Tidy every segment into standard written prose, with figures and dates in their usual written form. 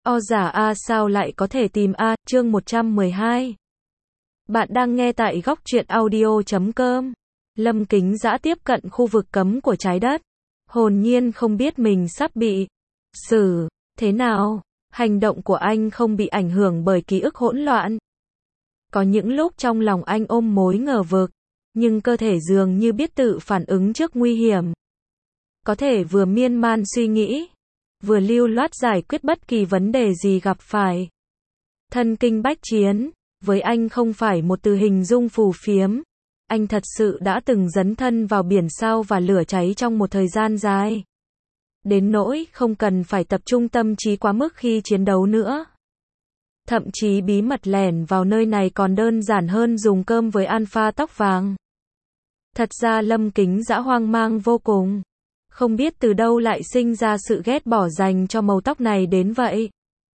O giả A sao lại có thể tìm A, chương 112. Bạn đang nghe tại góc truyện audio.com. Lâm Kính Dã tiếp cận khu vực cấm của trái đất. Hồn nhiên không biết mình sắp bị xử thế nào. Hành động của anh không bị ảnh hưởng bởi ký ức hỗn loạn. Có những lúc trong lòng anh ôm mối ngờ vực, nhưng cơ thể dường như biết tự phản ứng trước nguy hiểm. Có thể vừa miên man suy nghĩ, vừa lưu loát giải quyết bất kỳ vấn đề gì gặp phải. Thân kinh bách chiến, với anh không phải một từ hình dung phù phiếm. Anh thật sự đã từng dấn thân vào biển sao và lửa cháy trong một thời gian dài. Đến nỗi không cần phải tập trung tâm trí quá mức khi chiến đấu nữa. Thậm chí bí mật lẻn vào nơi này còn đơn giản hơn dùng cơm với alpha tóc vàng. Thật ra Lâm Kính Dã hoang mang vô cùng. Không biết từ đâu lại sinh ra sự ghét bỏ dành cho màu tóc này đến vậy.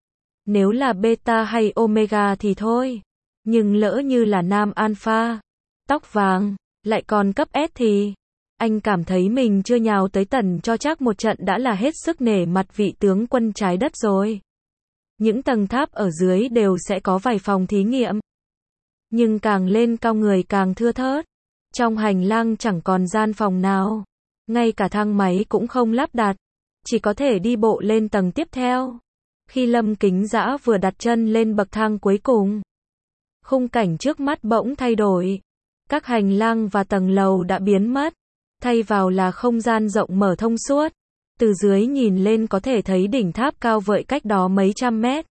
Nếu là beta hay omega thì thôi. Nhưng lỡ như là nam alpha, tóc vàng, lại còn cấp S thì... Anh cảm thấy mình chưa nhào tới tần cho chắc một trận đã là hết sức nể mặt vị tướng quân trái đất rồi. Những tầng tháp ở dưới đều sẽ có vài phòng thí nghiệm. Nhưng càng lên cao người càng thưa thớt. Trong hành lang chẳng còn gian phòng nào. Ngay cả thang máy cũng không lắp đặt. Chỉ có thể đi bộ lên tầng tiếp theo. Khi Lâm Kính Dã vừa đặt chân lên bậc thang cuối cùng, khung cảnh trước mắt bỗng thay đổi. Các hành lang và tầng lầu đã biến mất. Thay vào là không gian rộng mở thông suốt. Từ dưới nhìn lên có thể thấy đỉnh tháp cao vợi cách đó mấy trăm mét.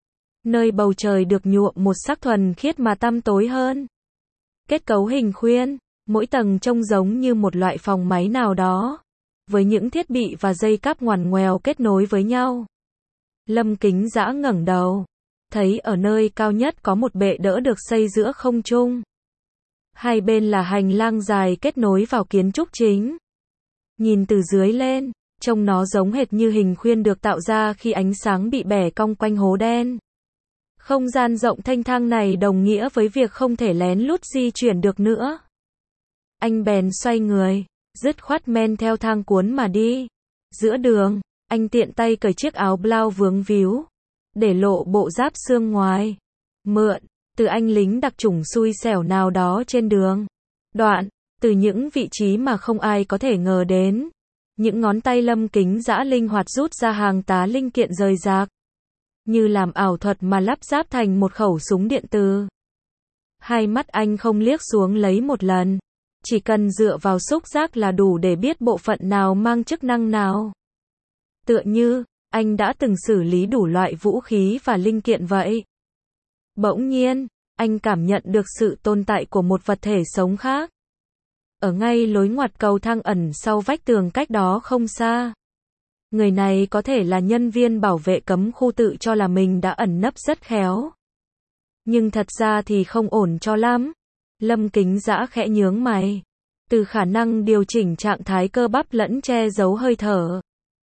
Nơi bầu trời được nhuộm một sắc thuần khiết mà tăm tối hơn. Kết cấu hình khuyên, mỗi tầng trông giống như một loại phòng máy nào đó, với những thiết bị và dây cáp ngoằn ngoèo kết nối với nhau. Lâm Kính Dã ngẩng đầu, thấy ở nơi cao nhất có một bệ đỡ được xây giữa không trung. Hai bên là hành lang dài kết nối vào kiến trúc chính. Nhìn từ dưới lên, trông nó giống hệt như hình khuyên được tạo ra khi ánh sáng bị bẻ cong quanh hố đen. Không gian rộng thênh thang này đồng nghĩa với việc không thể lén lút di chuyển được nữa. Anh bèn xoay người, dứt khoát men theo thang cuốn mà đi. Giữa đường, anh tiện tay cởi chiếc áo blau vướng víu, để lộ bộ giáp xương ngoài. Mượn từ anh lính đặc chủng xui xẻo nào đó trên đường. Đoạn, từ những vị trí mà không ai có thể ngờ đến. Những ngón tay Lâm Kính Dã linh hoạt rút ra hàng tá linh kiện rời rạc. Như làm ảo thuật mà lắp ráp thành một khẩu súng điện tử. Hai mắt anh không liếc xuống lấy một lần. Chỉ cần dựa vào xúc giác là đủ để biết bộ phận nào mang chức năng nào. Tựa như, anh đã từng xử lý đủ loại vũ khí và linh kiện vậy. Bỗng nhiên, anh cảm nhận được sự tồn tại của một vật thể sống khác. Ở ngay lối ngoặt cầu thang ẩn sau vách tường cách đó không xa. Người này có thể là nhân viên bảo vệ cấm khu tự cho là mình đã ẩn nấp rất khéo. Nhưng thật ra thì không ổn cho lắm. Lâm Kính Dã khẽ nhướng mày. Từ khả năng điều chỉnh trạng thái cơ bắp lẫn che giấu hơi thở,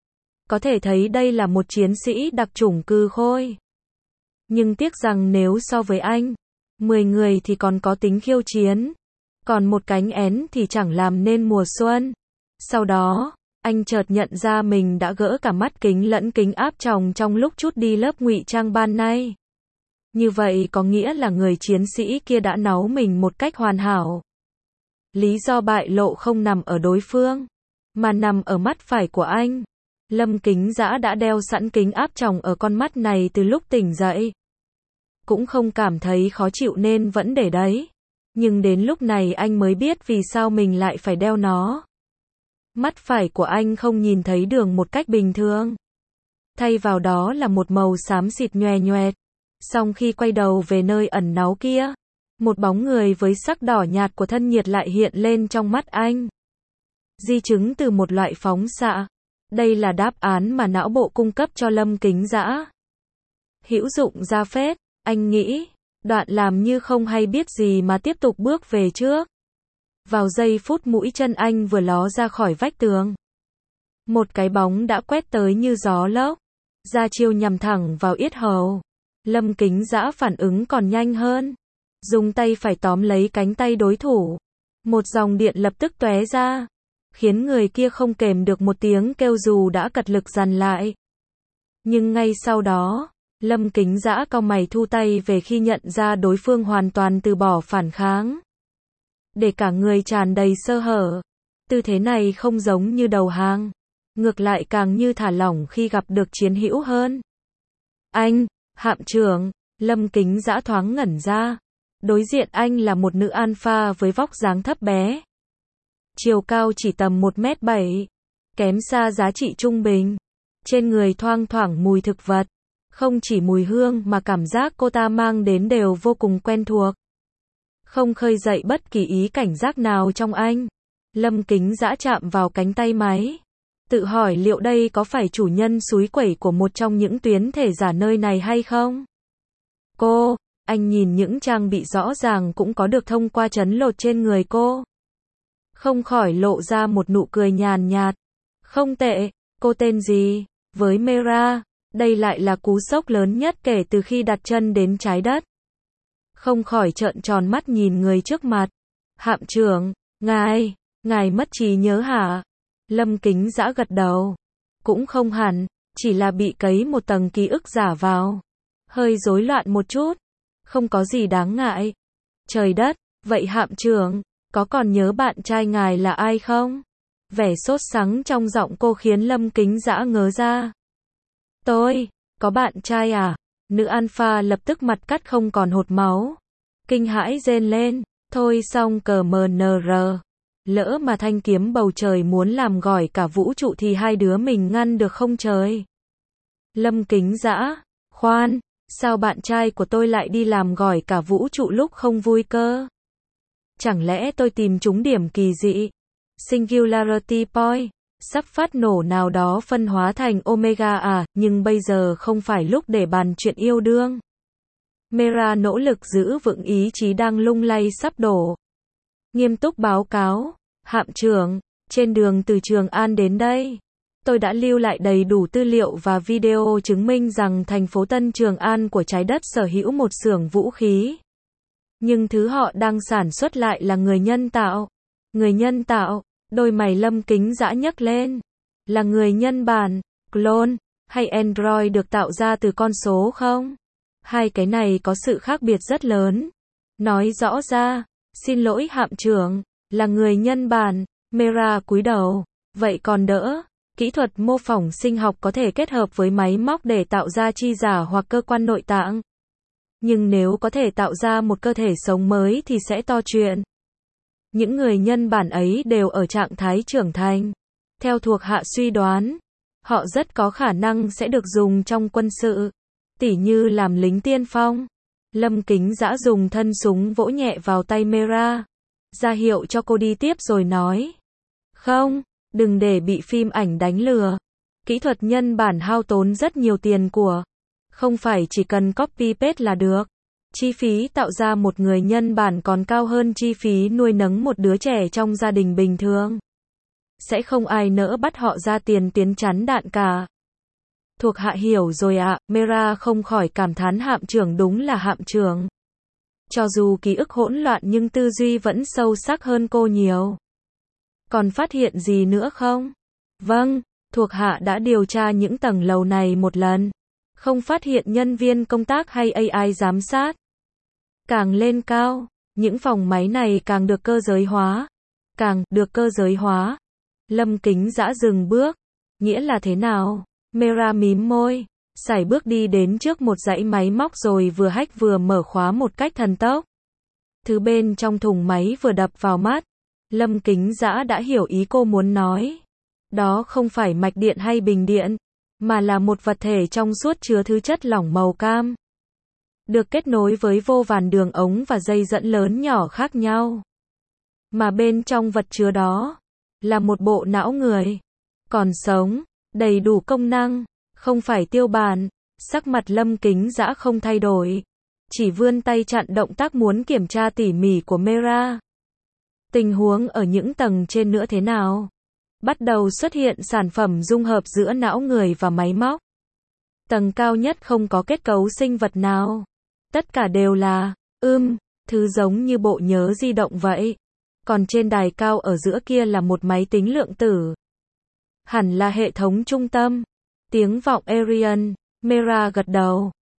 có thể thấy đây là một chiến sĩ đặc chủng cừ khôi. Nhưng tiếc rằng nếu so với anh, 10 người thì còn có tính khiêu chiến. Còn một cánh én thì chẳng làm nên mùa xuân. Sau đó, anh chợt nhận ra mình đã gỡ cả mắt kính lẫn kính áp tròng trong lúc trút đi lớp ngụy trang ban nay. Như vậy có nghĩa là người chiến sĩ kia đã náu mình một cách hoàn hảo. Lý do bại lộ không nằm ở đối phương, mà nằm ở mắt phải của anh. Lâm Kính Dã đã đeo sẵn kính áp tròng ở con mắt này từ lúc tỉnh dậy. Cũng không cảm thấy khó chịu nên vẫn để đấy. Nhưng đến lúc này anh mới biết vì sao mình lại phải đeo nó. Mắt phải của anh không nhìn thấy đường một cách bình thường. Thay vào đó là một màu xám xịt nhòe nhoẹt. Song khi quay đầu về nơi ẩn náu kia, một bóng người với sắc đỏ nhạt của thân nhiệt lại hiện lên trong mắt anh. Di chứng từ một loại phóng xạ. Đây là đáp án mà não bộ cung cấp cho Lâm Kính Dã. Hữu dụng ra phết, anh nghĩ. Đoạn làm như không hay biết gì mà tiếp tục bước về trước. Vào giây phút mũi chân anh vừa ló ra khỏi vách tường, một cái bóng đã quét tới như gió lốc, ra chiêu nhằm thẳng vào yết hầu. Lâm Kính Dã phản ứng còn nhanh hơn, dùng tay phải tóm lấy cánh tay đối thủ. Một dòng điện lập tức tóe ra, khiến người kia không kềm được một tiếng kêu dù đã cật lực dằn lại. Nhưng ngay sau đó, Lâm Kính Dã cau mày thu tay về khi nhận ra đối phương hoàn toàn từ bỏ phản kháng. Để cả người tràn đầy sơ hở. Tư thế này không giống như đầu hàng. Ngược lại càng như thả lỏng khi gặp được chiến hữu hơn. Anh, Hạm trưởng, Lâm Kính Dã thoáng ngẩn ra. Đối diện anh là một nữ alpha với vóc dáng thấp bé. Chiều cao chỉ tầm 1m7. Kém xa giá trị trung bình. Trên người thoang thoảng mùi thực vật. Không chỉ mùi hương mà cảm giác cô ta mang đến đều vô cùng quen thuộc. Không khơi dậy bất kỳ ý cảnh giác nào trong anh. Lâm Kính Dã chạm vào cánh tay máy. Tự hỏi liệu đây có phải chủ nhân xúi quẩy của một trong những tuyến thể giả nơi này hay không? Cô, anh nhìn những trang bị rõ ràng cũng có được thông qua trấn lột trên người cô. Không khỏi lộ ra một nụ cười nhàn nhạt. Không tệ, cô tên gì? Với Mera, đây lại là cú sốc lớn nhất kể từ khi đặt chân đến trái đất. Không khỏi trợn tròn mắt nhìn người trước mặt. Hạm trưởng, ngài mất trí nhớ hả? Lâm Kính Dã gật đầu. Cũng không hẳn, chỉ là bị cấy một tầng ký ức giả vào. Hơi rối loạn một chút. Không có gì đáng ngại. Trời đất, vậy Hạm trưởng, có còn nhớ bạn trai ngài là ai không? Vẻ sốt sắng trong giọng cô khiến Lâm Kính Dã ngớ ra. Tôi, có bạn trai à? Nữ alpha lập tức mặt cắt không còn hột máu. Kinh hãi rên lên. Thôi xong cờ MNR. Lỡ mà thanh kiếm bầu trời muốn làm gỏi cả vũ trụ thì hai đứa mình ngăn được không trời? Lâm Kính Dã, khoan, sao bạn trai của tôi lại đi làm gỏi cả vũ trụ lúc không vui cơ? Chẳng lẽ tôi tìm trúng điểm kỳ dị? Singularity Point, sắp phát nổ nào đó phân hóa thành Omega à, nhưng bây giờ không phải lúc để bàn chuyện yêu đương. Mera nỗ lực giữ vững ý chí đang lung lay sắp đổ. Nghiêm túc báo cáo, Hạm trưởng, trên đường từ Trường An đến đây, tôi đã lưu lại đầy đủ tư liệu và video chứng minh rằng thành phố Tân Trường An của trái đất sở hữu một xưởng vũ khí. Nhưng thứ họ đang sản xuất lại là người nhân tạo. Người nhân tạo, đôi mày Lâm Kính Dã nhấc lên. Là người nhân bản, clone, hay android được tạo ra từ con số không? Hai cái này có sự khác biệt rất lớn. Nói rõ ra, xin lỗi Hạm trưởng, là người nhân bản. Mera cúi đầu. Vậy còn đỡ, kỹ thuật mô phỏng sinh học có thể kết hợp với máy móc để tạo ra chi giả hoặc cơ quan nội tạng. Nhưng nếu có thể tạo ra một cơ thể sống mới thì sẽ to chuyện. Những người nhân bản ấy đều ở trạng thái trưởng thành. Theo thuộc hạ suy đoán, họ rất có khả năng sẽ được dùng trong quân sự, tỉ như làm lính tiên phong. Lâm Kính Dã dùng thân súng vỗ nhẹ vào tay Mera, ra hiệu cho cô đi tiếp rồi nói. Không, đừng để bị phim ảnh đánh lừa. Kỹ thuật nhân bản hao tốn rất nhiều tiền của. Không phải chỉ cần copy paste là được. Chi phí tạo ra một người nhân bản còn cao hơn chi phí nuôi nấng một đứa trẻ trong gia đình bình thường. Sẽ không ai nỡ bắt họ ra tiền tiến chắn đạn cả. Thuộc hạ hiểu rồi ạ, Mera không khỏi cảm thán Hạm trưởng đúng là Hạm trưởng. Cho dù ký ức hỗn loạn nhưng tư duy vẫn sâu sắc hơn cô nhiều. Còn phát hiện gì nữa không? Vâng, thuộc hạ đã điều tra những tầng lầu này một lần. Không phát hiện nhân viên công tác hay AI giám sát. Càng lên cao, những phòng máy này càng được cơ giới hóa. Càng được cơ giới hóa. Lâm Kính Dã dừng bước. Nghĩa là thế nào? Mera mím môi, sải bước đi đến trước một dãy máy móc rồi vừa hack vừa mở khóa một cách thần tốc. Thứ bên trong thùng máy vừa đập vào mắt. Lâm Kính Dã đã hiểu ý cô muốn nói. Đó không phải mạch điện hay bình điện, mà là một vật thể trong suốt chứa thứ chất lỏng màu cam. Được kết nối với vô vàn đường ống và dây dẫn lớn nhỏ khác nhau. Mà bên trong vật chứa đó, là một bộ não người. Còn sống, đầy đủ công năng, không phải tiêu bản. Sắc mặt Lâm Kính Dã không thay đổi. Chỉ vươn tay chặn động tác muốn kiểm tra tỉ mỉ của Mera. Tình huống ở những tầng trên nữa thế nào? Bắt đầu xuất hiện sản phẩm dung hợp giữa não người và máy móc. Tầng cao nhất không có kết cấu sinh vật nào. Tất cả đều là, thứ giống như bộ nhớ di động vậy. Còn trên đài cao ở giữa kia là một máy tính lượng tử. Hẳn là hệ thống trung tâm. Tiếng vọng Arian, Mera gật đầu.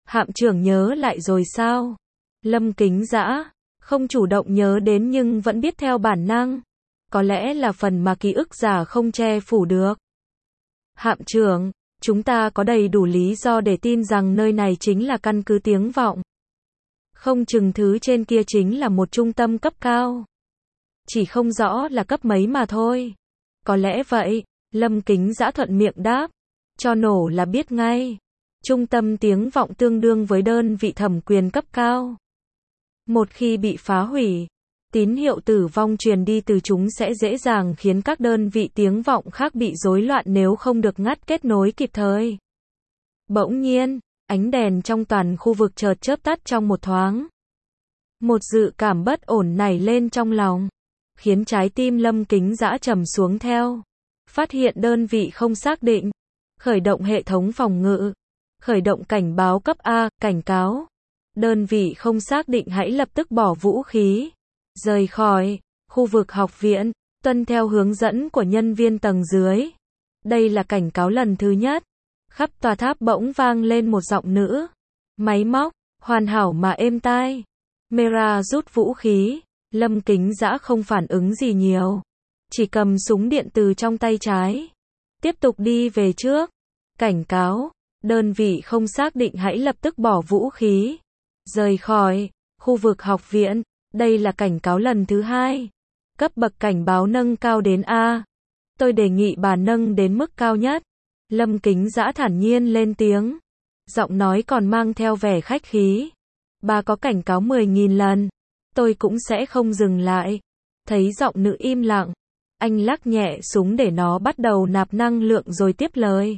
Hạm trưởng nhớ lại rồi sao? Lâm Kính Dã không chủ động nhớ đến nhưng vẫn biết theo bản năng. Có lẽ là phần mà ký ức giả không che phủ được. Hạm trưởng, chúng ta có đầy đủ lý do để tin rằng nơi này chính là căn cứ tiếng vọng. Không chừng thứ trên kia chính là một trung tâm cấp cao. Chỉ không rõ là cấp mấy mà thôi. Có lẽ vậy, Lâm Kính Dã thuận miệng đáp. Cho nổ là biết ngay. Trung tâm tiếng vọng tương đương với đơn vị thẩm quyền cấp cao. Một khi bị phá hủy, tín hiệu tử vong truyền đi từ chúng sẽ dễ dàng khiến các đơn vị tiếng vọng khác bị rối loạn nếu không được ngắt kết nối kịp thời. Bỗng nhiên, ánh đèn trong toàn khu vực chợt chớp tắt trong một thoáng. Một dự cảm bất ổn nảy lên trong lòng, khiến trái tim Lâm Kính Dã trầm xuống theo. Phát hiện đơn vị không xác định. Khởi động hệ thống phòng ngự. Khởi động cảnh báo cấp A, cảnh cáo. Đơn vị không xác định hãy lập tức bỏ vũ khí. Rời khỏi khu vực học viện, tuân theo hướng dẫn của nhân viên tầng dưới. Đây là cảnh cáo lần thứ nhất. Khắp tòa tháp bỗng vang lên một giọng nữ. Máy móc, hoàn hảo mà êm tai. Mera rút vũ khí. Lâm Kính Dã không phản ứng gì nhiều. Chỉ cầm súng điện từ trong tay trái. Tiếp tục đi về trước. Cảnh cáo, đơn vị không xác định hãy lập tức bỏ vũ khí. Rời khỏi khu vực học viện. Đây là cảnh cáo lần thứ hai. Cấp bậc cảnh báo nâng cao đến A. Tôi đề nghị bà nâng đến mức cao nhất. Lâm Kính Dã thản nhiên lên tiếng. Giọng nói còn mang theo vẻ khách khí. Bà có cảnh cáo 10.000 lần. Tôi cũng sẽ không dừng lại. Thấy giọng nữ im lặng. Anh lắc nhẹ súng để nó bắt đầu nạp năng lượng rồi tiếp lời.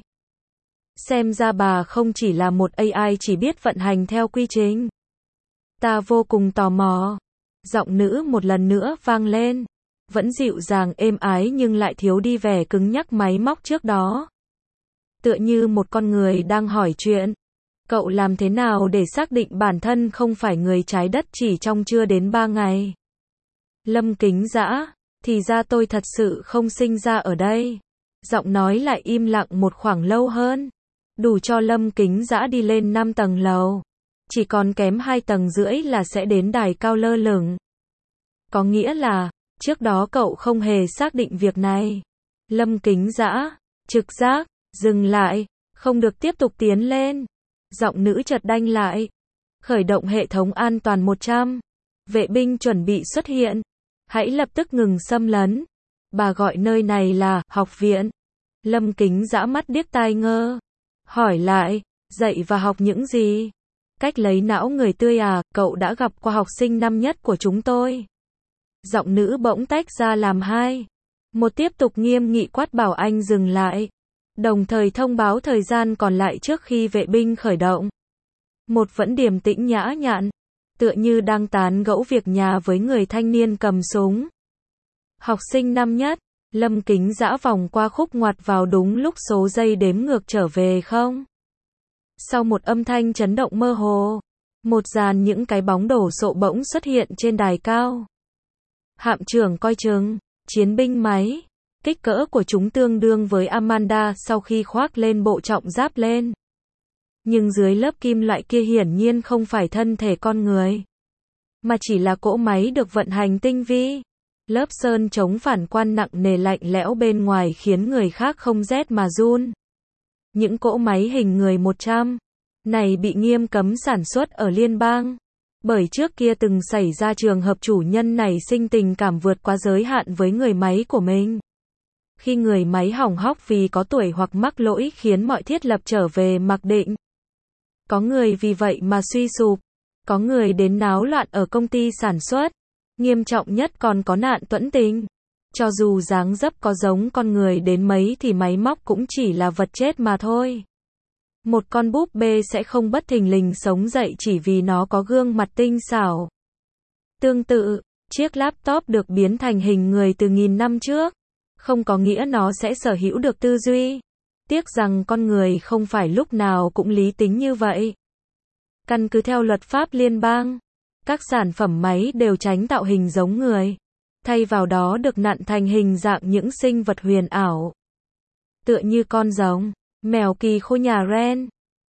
Xem ra bà không chỉ là một AI chỉ biết vận hành theo quy trình. Ta vô cùng tò mò. Giọng nữ một lần nữa vang lên. Vẫn dịu dàng êm ái nhưng lại thiếu đi vẻ cứng nhắc máy móc trước đó. Tựa như một con người đang hỏi chuyện. Cậu làm thế nào để xác định bản thân không phải người trái đất chỉ trong chưa đến 3 ngày? Lâm Kính Dã, thì ra tôi thật sự không sinh ra ở đây. Giọng nói lại im lặng một khoảng lâu hơn. Đủ cho Lâm Kính Dã đi lên 5 tầng lầu. Chỉ còn kém 2 tầng rưỡi là sẽ đến đài cao lơ lửng. Có nghĩa là, trước đó cậu không hề xác định việc này. Lâm Kính Dã, trực giác, dừng lại, không được tiếp tục tiến lên. Giọng nữ chợt đanh lại. Khởi động hệ thống an toàn 100. Vệ binh chuẩn bị xuất hiện. Hãy lập tức ngừng xâm lấn. Bà gọi nơi này là học viện. Lâm Kính Dã mắt điếc tai ngơ. Hỏi lại, dạy và học những gì? Cách lấy não người tươi à, cậu đã gặp qua học sinh năm nhất của chúng tôi. Giọng nữ bỗng tách ra làm hai. Một tiếp tục nghiêm nghị quát bảo anh dừng lại. Đồng thời thông báo thời gian còn lại trước khi vệ binh khởi động. Một vẫn điềm tĩnh nhã nhặn. Tựa như đang tán gẫu việc nhà với người thanh niên cầm súng. Học sinh năm nhất. Lâm Kính Dã vòng qua khúc ngoặt vào đúng lúc số giây đếm ngược trở về không. Sau một âm thanh chấn động mơ hồ, một dàn những cái bóng đổ sộ bỗng xuất hiện trên đài cao. Hạm trưởng coi chừng, chiến binh máy. Kích cỡ của chúng tương đương với Amanda sau khi khoác lên bộ trọng giáp lên. Nhưng dưới lớp kim loại kia hiển nhiên không phải thân thể con người, mà chỉ là cỗ máy được vận hành tinh vi. Lớp sơn chống phản quang nặng nề lạnh lẽo bên ngoài khiến người khác không rét mà run. Những cỗ máy hình người 100 này bị nghiêm cấm sản xuất ở liên bang. Bởi trước kia từng xảy ra trường hợp chủ nhân này sinh tình cảm vượt quá giới hạn với người máy của mình. Khi người máy hỏng hóc vì có tuổi hoặc mắc lỗi khiến mọi thiết lập trở về mặc định. Có người vì vậy mà suy sụp. Có người đến náo loạn ở công ty sản xuất. Nghiêm trọng nhất còn có nạn tuẫn tình. Cho dù dáng dấp có giống con người đến mấy thì máy móc cũng chỉ là vật chết mà thôi. Một con búp bê sẽ không bất thình lình sống dậy chỉ vì nó có gương mặt tinh xảo. Tương tự, chiếc laptop được biến thành hình người từ nghìn năm trước. Không có nghĩa nó sẽ sở hữu được tư duy. Tiếc rằng con người không phải lúc nào cũng lý tính như vậy. Căn cứ theo luật pháp liên bang, các sản phẩm máy đều tránh tạo hình giống người. Thay vào đó được nặn thành hình dạng những sinh vật huyền ảo. Tựa như con rồng, mèo kỳ khô nhà Ren.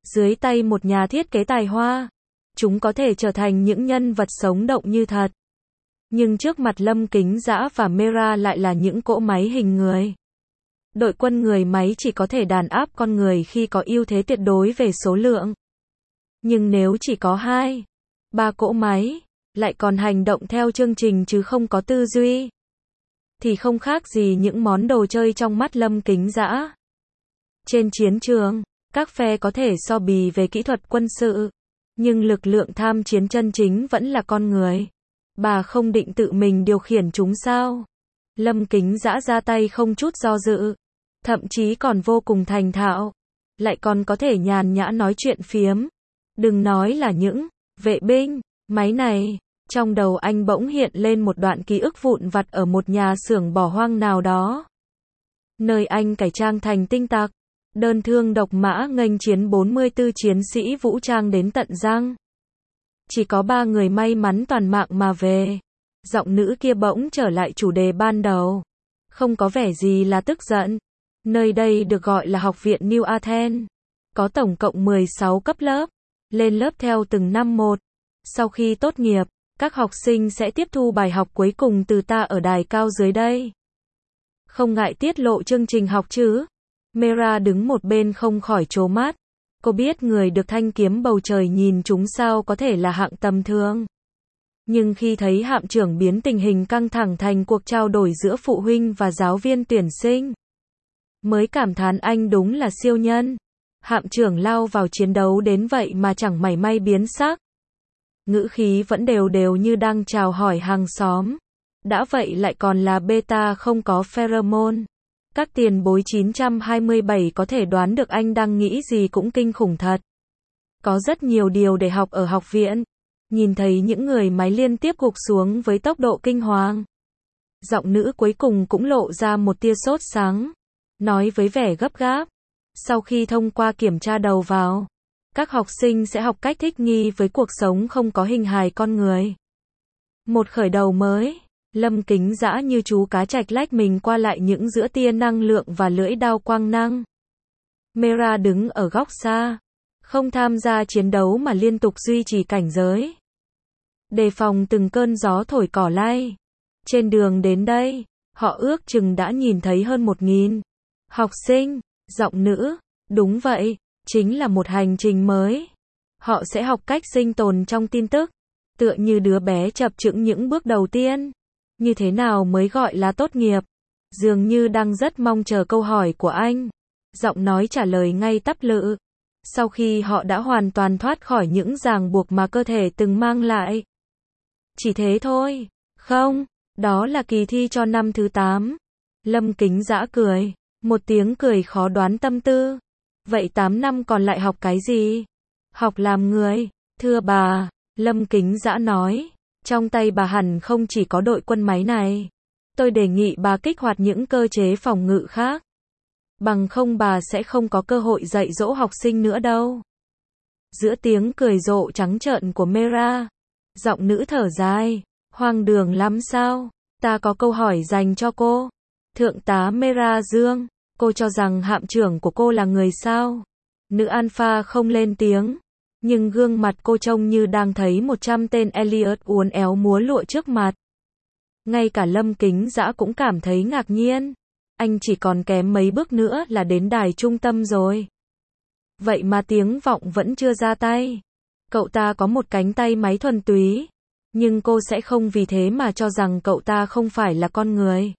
Dưới tay một nhà thiết kế tài hoa, chúng có thể trở thành những nhân vật sống động như thật. Nhưng trước mặt Lâm Kính Dã và Mera lại là những cỗ máy hình người. Đội quân người máy chỉ có thể đàn áp con người khi có ưu thế tuyệt đối về số lượng. Nhưng nếu chỉ có 2, 3 cỗ máy, lại còn hành động theo chương trình chứ không có tư duy, thì không khác gì những món đồ chơi trong mắt Lâm Kính Dã. Trên chiến trường, các phe có thể so bì về kỹ thuật quân sự, nhưng lực lượng tham chiến chân chính vẫn là con người. Bà không định tự mình điều khiển chúng sao? Lâm Kính Dã ra tay không chút do dự, thậm chí còn vô cùng thành thạo, lại còn có thể nhàn nhã nói chuyện phiếm. Đừng nói là những vệ binh, máy này. Trong đầu anh bỗng hiện lên một đoạn ký ức vụn vặt ở một nhà xưởng bỏ hoang nào đó, nơi anh cải trang thành tinh tặc, đơn thương độc mã nghênh chiến 44 chiến sĩ vũ trang đến tận răng. Chỉ có 3 người may mắn toàn mạng mà về. Giọng nữ kia bỗng trở lại chủ đề ban đầu, không có vẻ gì là tức giận. Nơi đây được gọi là Học viện New Athens, có tổng cộng 16 cấp lớp, lên lớp theo từng năm một. Sau khi tốt nghiệp, các học sinh sẽ tiếp thu bài học cuối cùng từ ta ở đài cao dưới đây. Không ngại tiết lộ chương trình học chứ? Mera đứng một bên không khỏi trố mắt. Cô biết người được thanh kiếm bầu trời nhìn chúng sao có thể là hạng tầm thường. Nhưng khi thấy hạm trưởng biến tình hình căng thẳng thành cuộc trao đổi giữa phụ huynh và giáo viên tuyển sinh, mới cảm thán anh đúng là siêu nhân. Hạm trưởng lao vào chiến đấu đến vậy mà chẳng mảy may biến sắc. Ngữ khí vẫn đều đều như đang chào hỏi hàng xóm. Đã vậy lại còn là beta không có pheromone. Các tiền bối 927 có thể đoán được anh đang nghĩ gì cũng kinh khủng thật. Có rất nhiều điều để học ở học viện. Nhìn thấy những người máy liên tiếp gục xuống với tốc độ kinh hoàng. Giọng nữ cuối cùng cũng lộ ra một tia sốt sắng. Nói với vẻ gấp gáp. Sau khi thông qua kiểm tra đầu vào, các học sinh sẽ học cách thích nghi với cuộc sống không có hình hài con người. Một khởi đầu mới. Lâm Kính Dã như chú cá trạch lách mình qua lại những giữa tia năng lượng và lưỡi đao quang năng. Mera đứng ở góc xa, không tham gia chiến đấu mà liên tục duy trì cảnh giới, đề phòng từng cơn gió thổi cỏ lay. Trên đường đến đây, họ ước chừng đã nhìn thấy hơn 1000 học sinh. Giọng nữ, đúng vậy, chính là một hành trình mới. Họ sẽ học cách sinh tồn trong tin tức, tựa như đứa bé chập chững những bước đầu tiên. Như thế nào mới gọi là tốt nghiệp? Dường như đang rất mong chờ câu hỏi của anh. Giọng nói trả lời ngay tắp lự. Sau khi họ đã hoàn toàn thoát khỏi những ràng buộc mà cơ thể từng mang lại. Chỉ thế thôi. Không, đó là kỳ thi cho năm thứ 8. Lâm Kính Dã cười. Một tiếng cười khó đoán tâm tư. Vậy 8 năm còn lại học cái gì? Học làm người. Thưa bà, Lâm Kính Dã nói. Trong tay bà hẳn không chỉ có đội quân máy này. Tôi đề nghị bà kích hoạt những cơ chế phòng ngự khác. Bằng không bà sẽ không có cơ hội dạy dỗ học sinh nữa đâu. Giữa tiếng cười rộ trắng trợn của Mera, giọng nữ thở dài. Hoang đường lắm sao? Ta có câu hỏi dành cho cô. Thượng tá Mera Dương, cô cho rằng hạm trưởng của cô là người sao? Nữ alpha không lên tiếng. Nhưng gương mặt cô trông như đang thấy 100 tên Elliot uốn éo múa lụa trước mặt. Ngay cả Lâm Kính Dã cũng cảm thấy ngạc nhiên. Anh chỉ còn kém mấy bước nữa là đến đài trung tâm rồi. Vậy mà tiếng vọng vẫn chưa ra tay. Cậu ta có một cánh tay máy thuần túy. Nhưng cô sẽ không vì thế mà cho rằng cậu ta không phải là con người.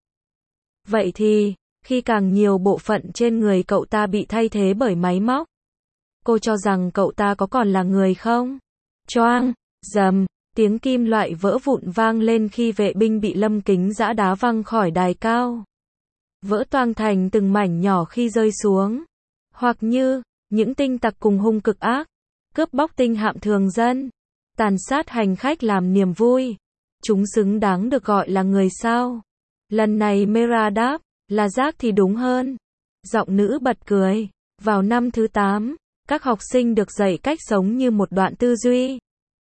Vậy thì, khi càng nhiều bộ phận trên người cậu ta bị thay thế bởi máy móc, cô cho rằng cậu ta có còn là người không? Choang, rầm, tiếng kim loại vỡ vụn vang lên khi vệ binh bị Lâm Kính Dã đá văng khỏi đài cao. Vỡ toang thành từng mảnh nhỏ khi rơi xuống. Hoặc như, những tinh tặc cùng hung cực ác, cướp bóc tinh hạm thường dân, tàn sát hành khách làm niềm vui. Chúng xứng đáng được gọi là người sao? Lần này Mera đáp, là rác thì đúng hơn. Giọng nữ bật cười. Vào năm thứ 8, các học sinh được dạy cách sống như một đoạn tư duy.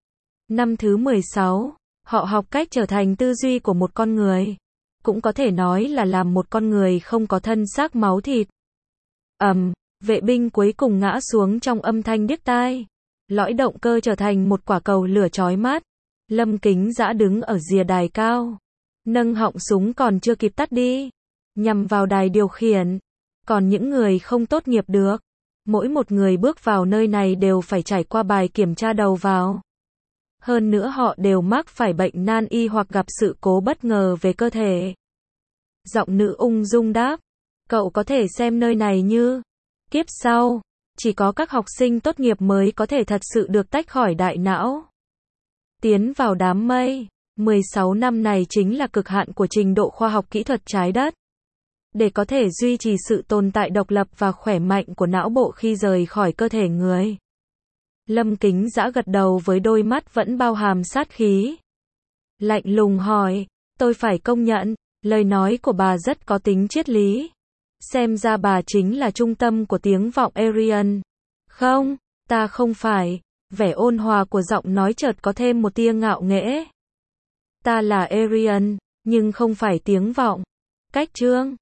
Năm thứ 16, họ học cách trở thành tư duy của một con người. Cũng có thể nói là làm một con người không có thân xác máu thịt. Vệ binh cuối cùng ngã xuống trong âm thanh điếc tai. Lõi động cơ trở thành một quả cầu lửa chói mắt. Lâm Kính Dã đứng ở rìa đài cao. Nâng họng súng còn chưa kịp tắt đi. Nhằm vào đài điều khiển. Còn những người không tốt nghiệp được. Mỗi một người bước vào nơi này đều phải trải qua bài kiểm tra đầu vào. Hơn nữa họ đều mắc phải bệnh nan y hoặc gặp sự cố bất ngờ về cơ thể. Giọng nữ ung dung đáp. Cậu có thể xem nơi này như kiếp sau. Chỉ có các học sinh tốt nghiệp mới có thể thật sự được tách khỏi đại não. Tiến vào đám mây. 16 năm này chính là cực hạn của trình độ khoa học kỹ thuật trái đất. Để có thể duy trì sự tồn tại độc lập và khỏe mạnh của não bộ khi rời khỏi cơ thể người. Lâm Kính Dã gật đầu với đôi mắt vẫn bao hàm sát khí. Lạnh lùng hỏi, tôi phải công nhận, lời nói của bà rất có tính triết lý. Xem ra bà chính là trung tâm của tiếng vọng Aryan. Không, ta không phải. Vẻ ôn hòa của giọng nói chợt có thêm một tia ngạo nghễ. Ta là Aryan, nhưng không phải tiếng vọng. Cách chương